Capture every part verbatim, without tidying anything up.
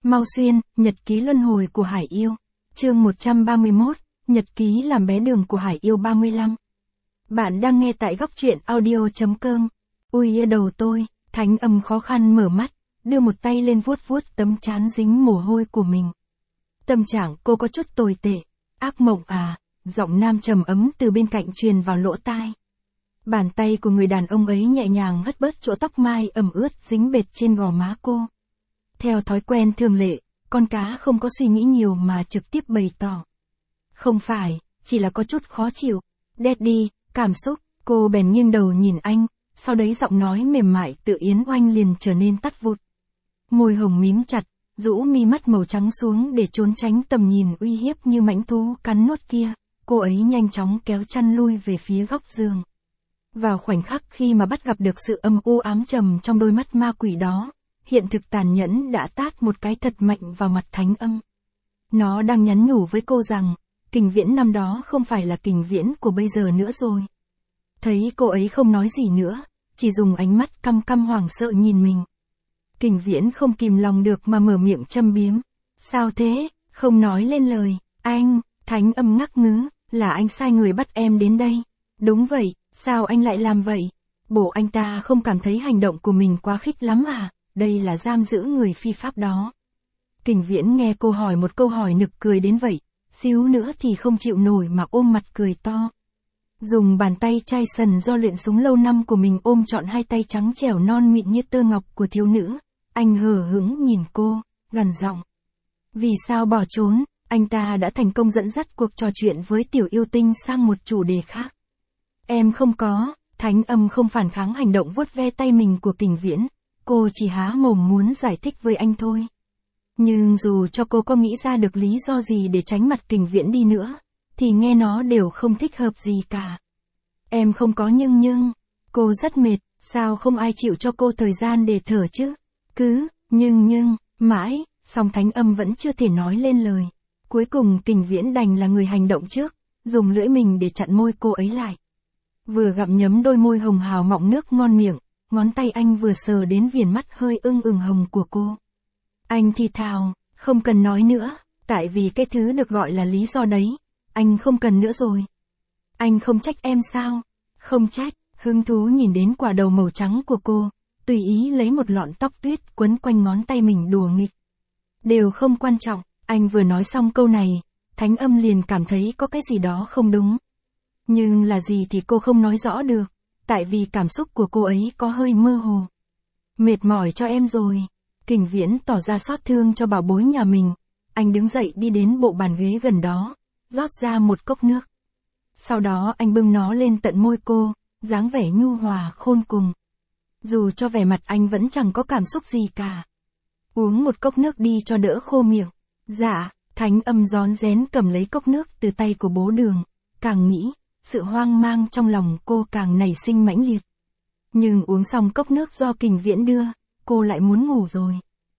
Mau Xuyên, Nhật ký luân hồi của Hải Yêu. Chương một trăm ba mươi mốt, Nhật ký làm bé đường của Hải Yêu ba mươi lăm. Bạn đang nghe tại góc truyện audio chấm com. Ui đầu tôi, Thánh Âm khó khăn mở mắt, đưa một tay lên vuốt vuốt tấm trán dính mồ hôi của mình. Tâm trạng cô có chút tồi tệ. Ác mộng à, giọng nam trầm ấm từ bên cạnh truyền vào lỗ tai. Bàn tay của người đàn ông ấy nhẹ nhàng hất bớt chỗ tóc mai ẩm ướt dính bệt trên gò má cô. Theo thói quen thường lệ, con cá không có suy nghĩ nhiều mà trực tiếp bày tỏ. Không phải, chỉ là có chút khó chịu. Daddy, cảm xúc, cô bèn nghiêng đầu nhìn anh, sau đấy giọng nói mềm mại tự yến oanh liền trở nên tắt vụt. Môi hồng mím chặt, rũ mi mắt màu trắng xuống để trốn tránh tầm nhìn uy hiếp như mãnh thú cắn nuốt kia, cô ấy nhanh chóng kéo chăn lui về phía góc giường. Vào khoảnh khắc khi mà bắt gặp được sự âm u ám trầm trong đôi mắt ma quỷ đó, hiện thực tàn nhẫn đã tát một cái thật mạnh vào mặt Thánh Âm. Nó đang nhắn nhủ với cô rằng, Kình Viễn năm đó không phải là Kình Viễn của bây giờ nữa rồi. Thấy cô ấy không nói gì nữa, chỉ dùng ánh mắt căm căm hoảng sợ nhìn mình. Kình Viễn không kìm lòng được mà mở miệng châm biếm. Sao thế, không nói lên lời, anh, Thánh Âm ngắc ngứ, là anh sai người bắt em đến đây. Đúng vậy, sao anh lại làm vậy? Bộ anh ta không cảm thấy hành động của mình quá khích lắm à? Đây là giam giữ người phi pháp đó. Kình Viễn nghe cô hỏi một câu hỏi nực cười đến vậy, xíu nữa thì không chịu nổi mà ôm mặt cười to. Dùng bàn tay chai sần do luyện súng lâu năm của mình ôm trọn hai tay trắng trẻo non mịn như tơ ngọc của thiếu nữ, anh hờ hững nhìn cô, gằn giọng. Vì sao bỏ trốn, anh ta đã thành công dẫn dắt cuộc trò chuyện với tiểu yêu tinh sang một chủ đề khác. Em không có, Thánh Âm không phản kháng hành động vuốt ve tay mình của Kình Viễn. Cô chỉ há mồm muốn giải thích với anh thôi. Nhưng dù cho cô có nghĩ ra được lý do gì để tránh mặt Kình Viễn đi nữa, thì nghe nó đều không thích hợp gì cả. Em không có nhưng nhưng, cô rất mệt, sao không ai chịu cho cô thời gian để thở chứ? Cứ, nhưng nhưng, mãi, song Thánh Âm vẫn chưa thể nói lên lời. Cuối cùng Kình Viễn đành là người hành động trước, dùng lưỡi mình để chặn môi cô ấy lại. Vừa gặm nhấm đôi môi hồng hào mọng nước ngon miệng, ngón tay anh vừa sờ đến viền mắt hơi ưng ửng hồng của cô. Anh thì thào, không cần nói nữa, tại vì cái thứ được gọi là lý do đấy, anh không cần nữa rồi. Anh không trách em sao? Không trách, hứng thú nhìn đến quả đầu màu trắng của cô, tùy ý lấy một lọn tóc tuyết quấn quanh ngón tay mình đùa nghịch. Đều không quan trọng, anh vừa nói xong câu này, Thánh Âm liền cảm thấy có cái gì đó không đúng. Nhưng là gì thì cô không nói rõ được. Tại vì cảm xúc của cô ấy có hơi mơ hồ. Mệt mỏi cho em rồi. Kình Viễn tỏ ra xót thương cho bảo bối nhà mình. Anh đứng dậy đi đến bộ bàn ghế gần đó, rót ra một cốc nước. Sau đó anh bưng nó lên tận môi cô, dáng vẻ nhu hòa khôn cùng. Dù cho vẻ mặt anh vẫn chẳng có cảm xúc gì cả. Uống một cốc nước đi cho đỡ khô miệng. Dạ, Thánh Âm rón rén cầm lấy cốc nước từ tay của bố Đường. Càng nghĩ, sự hoang mang trong lòng cô càng nảy sinh mãnh liệt. Nhưng uống xong cốc nước do Kình Viễn đưa, cô lại muốn ngủ rồi.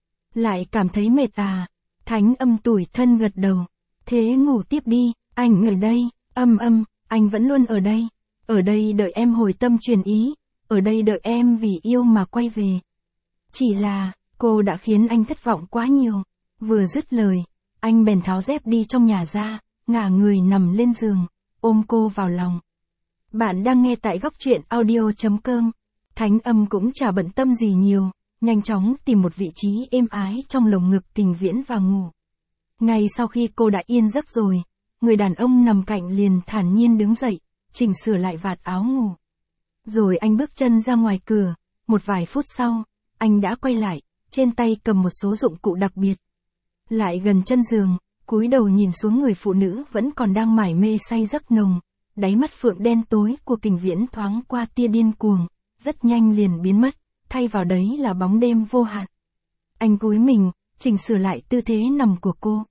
Lại cảm thấy mệt à? Thánh Âm tủi thân gật đầu. Thế ngủ tiếp đi, anh ở đây, Âm Âm, anh vẫn luôn ở đây. Ở đây đợi em hồi tâm truyền ý, ở đây đợi em vì yêu mà quay về. Chỉ là, cô đã khiến anh thất vọng quá nhiều. Vừa dứt lời, anh bèn tháo dép đi trong nhà ra, ngả người nằm lên giường, ôm cô vào lòng. Bạn đang nghe tại góc truyện audio chấm com. Thánh Âm cũng chả bận tâm gì nhiều, nhanh chóng tìm một vị trí êm ái trong lồng ngực Kình Viễn và ngủ. Ngay sau khi cô đã yên giấc rồi, người đàn ông nằm cạnh liền thản nhiên đứng dậy, chỉnh sửa lại vạt áo ngủ. Rồi anh bước chân ra ngoài cửa, một vài phút sau, anh đã quay lại, trên tay cầm một số dụng cụ đặc biệt. Lại gần chân giường, cúi đầu nhìn xuống người phụ nữ vẫn còn đang mải mê say giấc nồng, đáy mắt phượng đen tối của Kình Viễn thoáng qua tia điên cuồng, rất nhanh liền biến mất, thay vào đấy là bóng đêm vô hạn. Anh cúi mình, chỉnh sửa lại tư thế nằm của cô.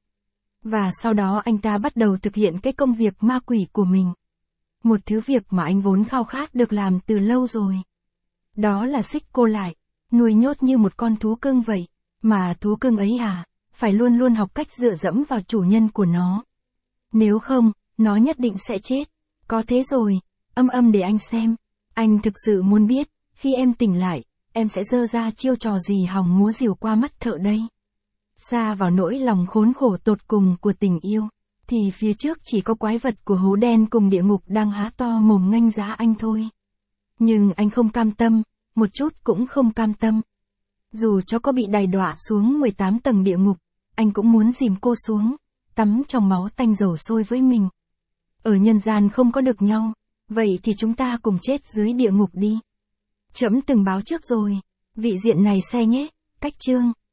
Và sau đó anh ta bắt đầu thực hiện cái công việc ma quỷ của mình. Một thứ việc mà anh vốn khao khát được làm từ lâu rồi. Đó là xích cô lại, nuôi nhốt như một con thú cưng vậy, mà thú cưng ấy à, phải luôn luôn học cách dựa dẫm vào chủ nhân của nó. Nếu không, nó nhất định sẽ chết. Có thế rồi, Âm Âm để anh xem. Anh thực sự muốn biết, khi em tỉnh lại, em sẽ giơ ra chiêu trò gì hòng múa rìu qua mắt thợ đây. Xa vào nỗi lòng khốn khổ tột cùng của tình yêu, thì phía trước chỉ có quái vật của hố đen cùng địa ngục đang há to mồm nghênh giá anh thôi. Nhưng anh không cam tâm, một chút cũng không cam tâm. Dù cho có bị đày đọa xuống mười tám tầng địa ngục, anh cũng muốn dìm cô xuống, tắm trong máu tanh dầu sôi với mình. Ở nhân gian không có được nhau, vậy thì chúng ta cùng chết dưới địa ngục đi. Trẫm từng báo trước rồi, vị diện này xe nhé, cách chương.